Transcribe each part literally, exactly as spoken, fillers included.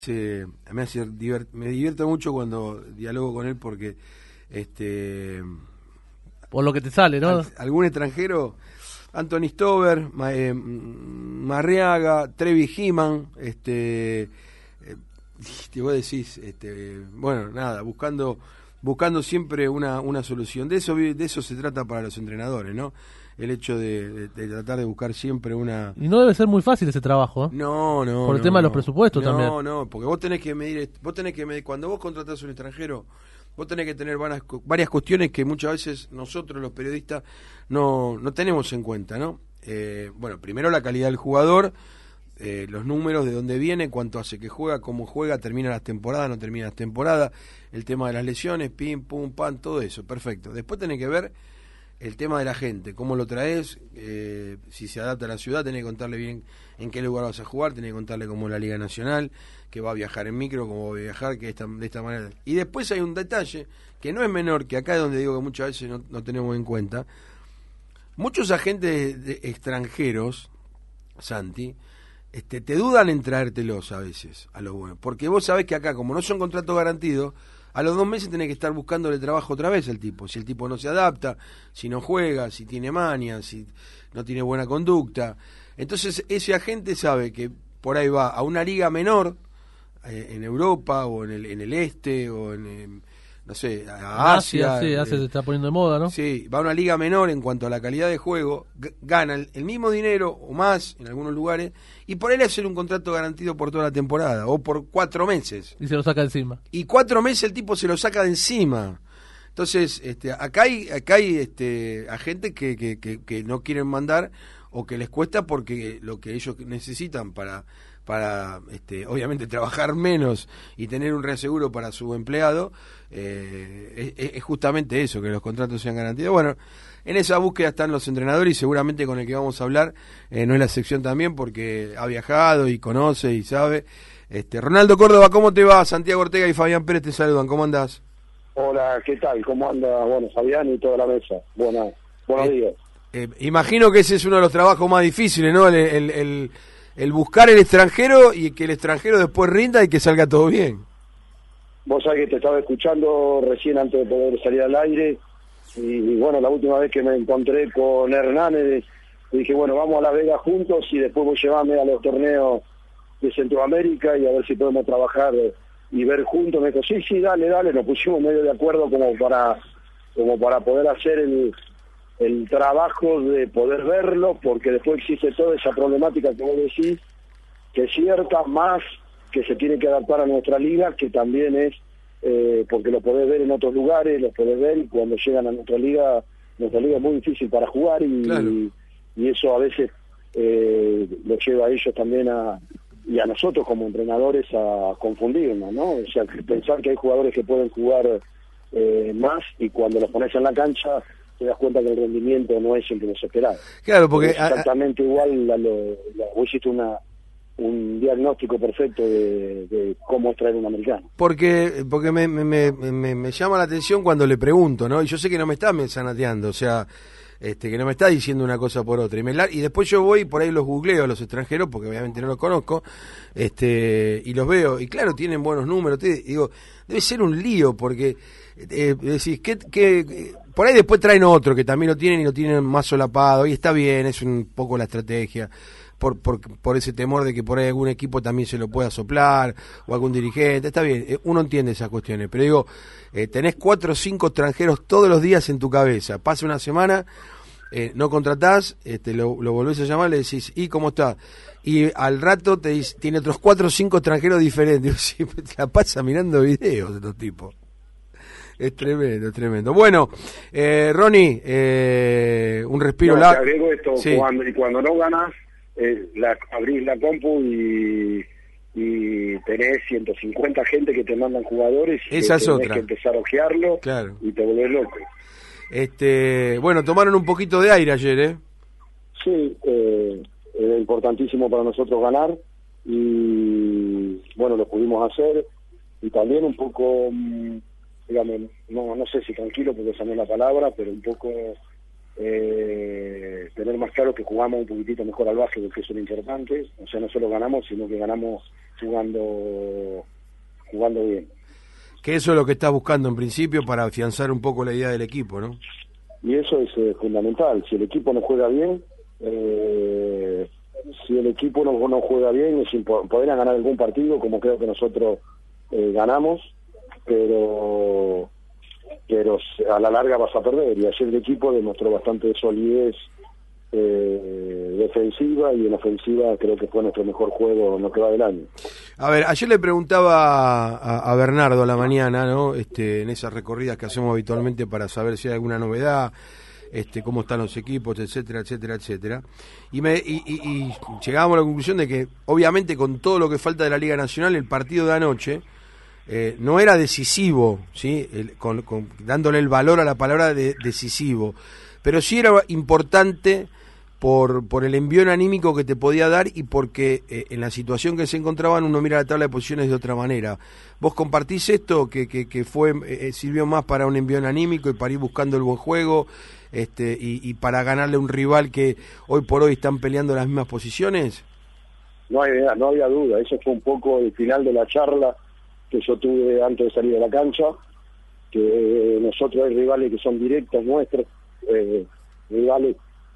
Sí, me hace divert, me divierto mucho cuando dialogo con él porque este por lo que te sale, ¿no? al, algún extranjero, Anthony Stover, Ma, eh, Marriaga, Trevi Heeman, este, eh, te vos decís, este, bueno, nada, buscando buscando siempre una una solución. De eso de eso se trata para los entrenadores, ¿no? El hecho de, de, de tratar de buscar siempre una... Y no debe ser muy fácil ese trabajo, ¿eh? No, no, Por el no, tema de los no. presupuestos no, también. No, no, porque vos tenés que medir, vos tenés que medir, cuando vos contratás a un extranjero, vos tenés que tener varias, varias cuestiones que muchas veces nosotros los periodistas no, no tenemos en cuenta, ¿no? Eh, bueno, primero la calidad del jugador, eh, los números, de dónde viene, cuánto hace que juega, cómo juega, termina las temporadas, no termina las temporadas, el tema de las lesiones, pim, pum, pam, todo eso, perfecto. Después tenés que ver el tema de la gente, cómo lo traes, eh, si se adapta a la ciudad, tenés que contarle bien en qué lugar vas a jugar, tenés que contarle cómo es la Liga Nacional, que va a viajar en micro, cómo va a viajar, que esta, de esta manera. Y después hay un detalle que no es menor, que acá es donde digo que muchas veces no, no tenemos en cuenta. Muchos agentes de, de extranjeros, Santi, este, te dudan en traértelos a veces, a los buenos, porque vos sabés que acá, como no son contratos garantidos, a los dos meses tenés que estar buscándole trabajo otra vez al tipo. Si el tipo no se adapta, si no juega, si tiene maña, si no tiene buena conducta. Entonces ese agente sabe que por ahí va a una liga menor, eh, en Europa o en el, en el este o en, en no sé, a Asia. Asia, sí, Asia eh, se está poniendo de moda, ¿no? Sí, va a una liga menor en cuanto a la calidad de juego, g- gana el, el mismo dinero o más en algunos lugares, y por él hacer un contrato garantido por toda la temporada o por cuatro meses. Y se lo saca encima. Y cuatro meses el tipo se lo saca de encima. Entonces, este, acá hay, acá hay este, agentes que, que, que, que no quieren mandar o que les cuesta porque lo que ellos necesitan para, para este, obviamente trabajar menos y tener un reaseguro para su empleado, eh, es, es justamente eso, que los contratos sean garantidos. Bueno, en esa búsqueda están los entrenadores y seguramente con el que vamos a hablar, eh, no es la sección también porque ha viajado y conoce y sabe. Este, Ronaldo Córdoba, ¿cómo te va? Santiago Ortega y Fabián Pérez te saludan, ¿cómo andás? Hola, ¿qué tal? ¿Cómo anda? Bueno, Fabián y toda la mesa. Buena, buenos eh, días. Eh, imagino que ese es uno de los trabajos más difíciles, ¿no? El, el, el, el buscar el extranjero y que el extranjero después rinda y que salga todo bien. Vos sabés que te estaba escuchando recién antes de poder salir al aire y, y bueno, la última vez que me encontré con Hernández dije, bueno, vamos a Las Vegas juntos y después vos llevame a los torneos de Centroamérica y a ver si podemos trabajar y ver juntos. Me dijo, sí, sí, dale, dale, nos pusimos medio de acuerdo como para como para poder hacer el el trabajo de poder verlo, porque después existe toda esa problemática que vos decís, que es cierta, más que se tiene que adaptar a nuestra liga, que también es, eh, porque lo podés ver en otros lugares, lo podés ver, y cuando llegan a nuestra liga, nuestra liga es muy difícil para jugar, y, claro. y, y eso a veces eh, lo lleva a ellos también a, y a nosotros como entrenadores a confundirnos, ¿no? O sea, pensar que hay jugadores que pueden jugar eh, más, y cuando los pones en la cancha, te das cuenta que el rendimiento no es el que nos esperaba. Claro, porque es exactamente a, a, igual a lo, la, vos hiciste una un diagnóstico perfecto de, de cómo traer un americano. Porque porque me, me, me, me llama la atención cuando le pregunto, ¿no? Y yo sé que no me está mensanateando, o sea, este que no me está diciendo una cosa por otra. Y, me la, y después yo voy por ahí los googleo a los extranjeros, porque obviamente no los conozco, este y los veo, y claro, tienen buenos números. Te, digo, debe ser un lío, porque eh, decís, ¿qué, qué, por ahí después traen otro que también lo tienen y lo tienen más solapado, y está bien, es un poco la estrategia. Por, por, por ese temor de que por ahí algún equipo también se lo pueda soplar, o algún dirigente, está bien, uno entiende esas cuestiones, pero digo, eh, tenés cuatro o cinco extranjeros todos los días en tu cabeza, pasa una semana, eh, no contratás, este, lo, lo volvés a llamar, le decís, ¿y cómo está? Y al rato te dice, tiene otros cuatro o cinco extranjeros diferentes, digo, siempre te la pasa mirando videos de estos tipos. Es tremendo, es tremendo. Bueno, eh, Ronnie, eh, un respiro no, largo. Te agrego esto, sí. cuando, y cuando no ganas, Eh, la, abrís la compu y, y tenés ciento cincuenta gente que te mandan jugadores y esa que es tenés otra. que empezar a ojearlo, claro. Y te volvés loco. Este, bueno, tomaron un poquito de aire ayer, ¿eh? Sí, eh, era importantísimo para nosotros ganar y bueno, lo pudimos hacer, y también un poco, digamos, no, no sé si tranquilo porque esa no es la palabra, pero un poco eh, tener más claro que jugamos un poquitito mejor al básquet, que eso es lo importante. O sea, no solo ganamos, sino que ganamos jugando jugando bien. Que eso es lo que estás buscando en principio para afianzar un poco la idea del equipo, ¿no? Y eso es eh, fundamental. Si el equipo no juega bien, eh, si el equipo no, no juega bien, es impo- podrán ganar algún partido, como creo que nosotros eh, ganamos, pero pero a la larga vas a perder. Y ayer el equipo demostró bastante solidez eh, defensiva, y en ofensiva creo que fue nuestro mejor juego en lo que va del año. A ver, ayer le preguntaba a, a Bernardo a la mañana, ¿no? Este, en esas recorridas que hacemos habitualmente para saber si hay alguna novedad, este, cómo están los equipos, etcétera, etcétera, etcétera. Y, me, y, y, y llegábamos a la conclusión de que, obviamente, con todo lo que falta de la Liga Nacional, el partido de anoche eh, no era decisivo, ¿sí? El, con, con, dándole el valor a la palabra de decisivo, pero sí era importante por por el envión anímico que te podía dar, y porque eh, en la situación que se encontraban uno mira la tabla de posiciones de otra manera. ¿Vos compartís esto, que que, que fue eh, sirvió más para un envión anímico y para ir buscando el buen juego, este y, y para ganarle a un rival que hoy por hoy están peleando las mismas posiciones? No hay, no había duda, eso fue un poco el final de la charla que yo tuve antes de salir de la cancha, que eh, nosotros hay rivales que son directos nuestros, eh, rivales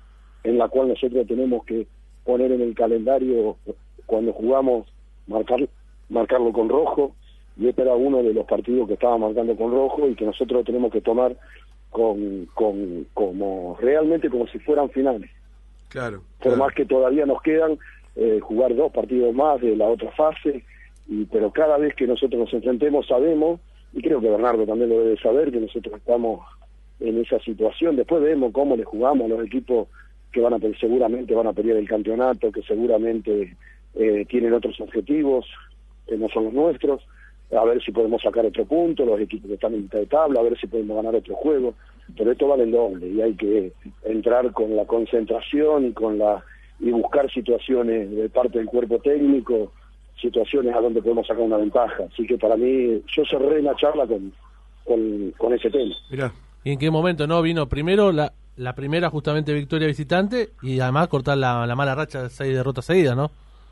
en la cual nosotros tenemos que poner en el calendario cuando jugamos, marcar, marcarlo con rojo, y este era uno de los partidos que estaba marcando con rojo y que nosotros tenemos que tomar con, con como realmente como si fueran finales. Claro. Por claro. más que todavía nos quedan eh, jugar dos partidos más de la otra fase, y pero cada vez que nosotros nos enfrentemos sabemos, y creo que Bernardo también lo debe saber, que nosotros estamos en esa situación. Después vemos cómo le jugamos a los equipos que van a seguramente van a pelear el campeonato, que seguramente eh, tienen otros objetivos que no son los nuestros, a ver si podemos sacar otro punto, los equipos que están en mitad de tabla, a ver si podemos ganar otro juego, pero esto vale el doble y hay que entrar con la concentración y con la y buscar situaciones de parte del cuerpo técnico, situaciones a donde podemos sacar una ventaja. Así que para mí, yo cerré la charla con, con, con ese tema. Mirá. ¿Y en qué momento no vino primero la la primera justamente victoria visitante y además cortar la, la mala racha de seis derrotas seguidas, ¿no?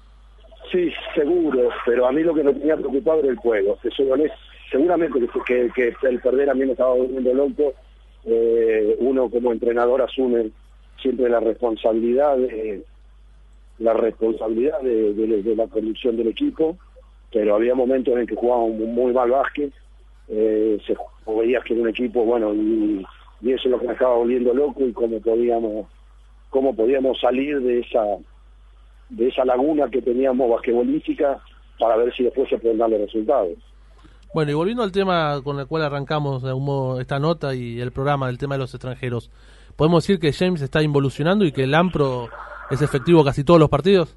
Sí, seguro, pero a mí lo que me tenía preocupado era el juego, que soy honesto. Seguramente que, que, que el perder a mí me estaba volviendo loco. Eh, uno como entrenador asume siempre la responsabilidad de, la responsabilidad de, de, de la conducción del equipo, pero había momentos en que jugábamos muy mal básquet, eh, se veías que era un equipo, bueno, y y eso es lo que me estaba volviendo loco, y cómo podíamos cómo podíamos salir de esa de esa laguna que teníamos basquetbolística para ver si después se pueden dar los resultados. Bueno, y volviendo al tema con el cual arrancamos de algún modo esta nota y el programa, del tema de los extranjeros, ¿podemos decir que James está involucionando y que el AMPRO es efectivo casi todos los partidos?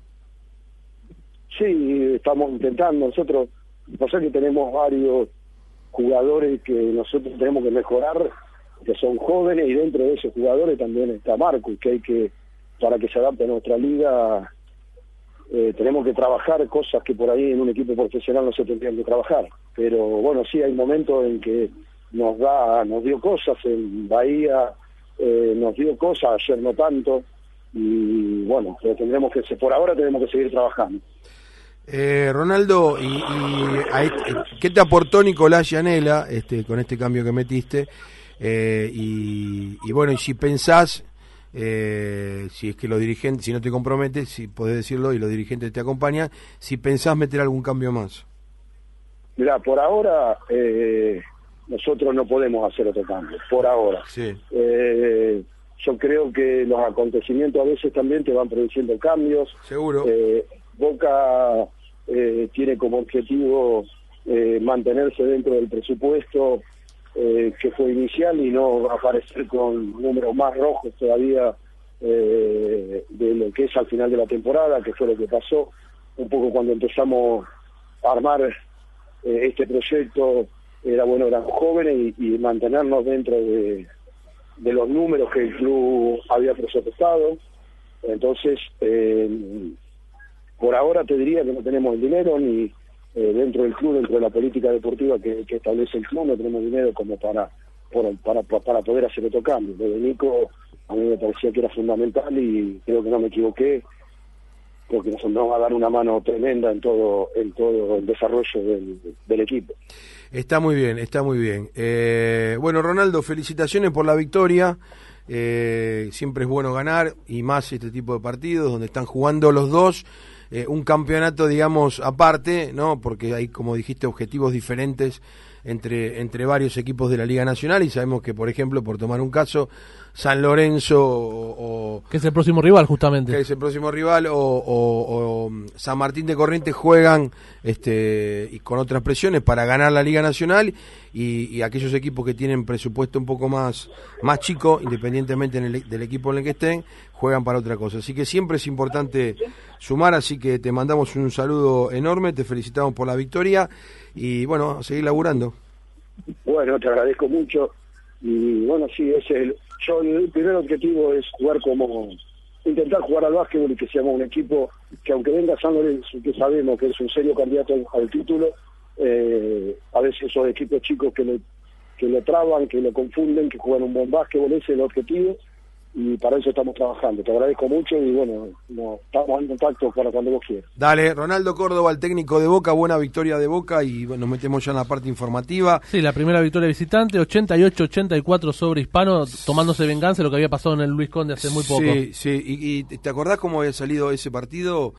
Sí, estamos intentando. Nosotros, pasa que tenemos varios jugadores que nosotros tenemos que mejorar, que son jóvenes, y dentro de esos jugadores también está Marcus, que hay que, para que se adapte a nuestra liga, eh, tenemos que trabajar cosas que por ahí en un equipo profesional no se tendrían que trabajar. Pero bueno, sí hay momentos en que nos da, nos dio cosas en Bahía, eh, nos dio cosas, ayer no tanto, y bueno, pero tendremos que, por ahora tenemos que seguir trabajando. Eh, Ronaldo, y, y a este, ¿qué te aportó Nicolás Gianella este, con este cambio que metiste? Eh, y, y bueno, y si pensás, eh, si es que los dirigentes, si no te comprometes, si podés decirlo y los dirigentes te acompañan, si pensás meter algún cambio más. Mirá, por ahora eh, nosotros no podemos hacer otro cambio, por ahora. Sí. Eh, yo creo que los acontecimientos a veces también te van produciendo cambios. Seguro. Eh, Boca eh, tiene como objetivo eh, mantenerse dentro del presupuesto Eh, que fue inicial, y no aparecer con números más rojos todavía eh, de lo que es al final de la temporada, que fue lo que pasó un poco cuando empezamos a armar eh, este proyecto. Era bueno, eran jóvenes, y, y mantenernos dentro de, de los números que el club había presupuestado. Entonces, eh, por ahora te diría que no tenemos el dinero, ni Eh, dentro del club, dentro de la política deportiva que, que establece el club, no tenemos dinero como para por, para, para poder hacer otro cambio. Lo de Nico a mí me parecía que era fundamental y creo que no me equivoqué, porque nos, nos va a dar una mano tremenda en todo en todo el desarrollo del, del equipo. Está muy bien, está muy bien. Eh, bueno, Ronaldo, felicitaciones por la victoria. Eh, siempre es bueno ganar, y más este tipo de partidos donde están jugando los dos eh, un campeonato, digamos, aparte, ¿no? Porque hay, como dijiste, objetivos diferentes entre entre varios equipos de la Liga Nacional, y sabemos que, por ejemplo, por tomar un caso, San Lorenzo o, o que es el próximo rival, justamente, que es el próximo rival, o, o, o San Martín de Corrientes juegan este y con otras presiones para ganar la Liga Nacional, y, y aquellos equipos que tienen presupuesto un poco más más chico, independientemente en el, del equipo en el que estén, juegan para otra cosa. Así que siempre es importante sumar, así que te mandamos un saludo enorme, te felicitamos por la victoria y bueno, a seguir laburando. Bueno, te agradezco mucho y bueno, sí, ese es el, yo el primer objetivo es jugar como, intentar jugar al básquetbol y que seamos un equipo que, aunque venga San Lorenzo, que sabemos que es un serio candidato al, al título, eh, a veces esos equipos chicos que lo, que lo traban, que lo confunden, que juegan un buen básquetbol, ese es el objetivo y para eso estamos trabajando. Te agradezco mucho y bueno, no, estamos en contacto para cuando vos quieras. Dale, Ronaldo Córdoba, el técnico de Boca, buena victoria de Boca, y bueno, nos metemos ya en la parte informativa. Sí, la primera victoria visitante, ochenta y ocho a ochenta y cuatro sobre Hispano, tomándose venganza de lo que había pasado en el Luis Conde hace muy poco. Sí, sí, y, y ¿te acordás cómo había salido ese partido?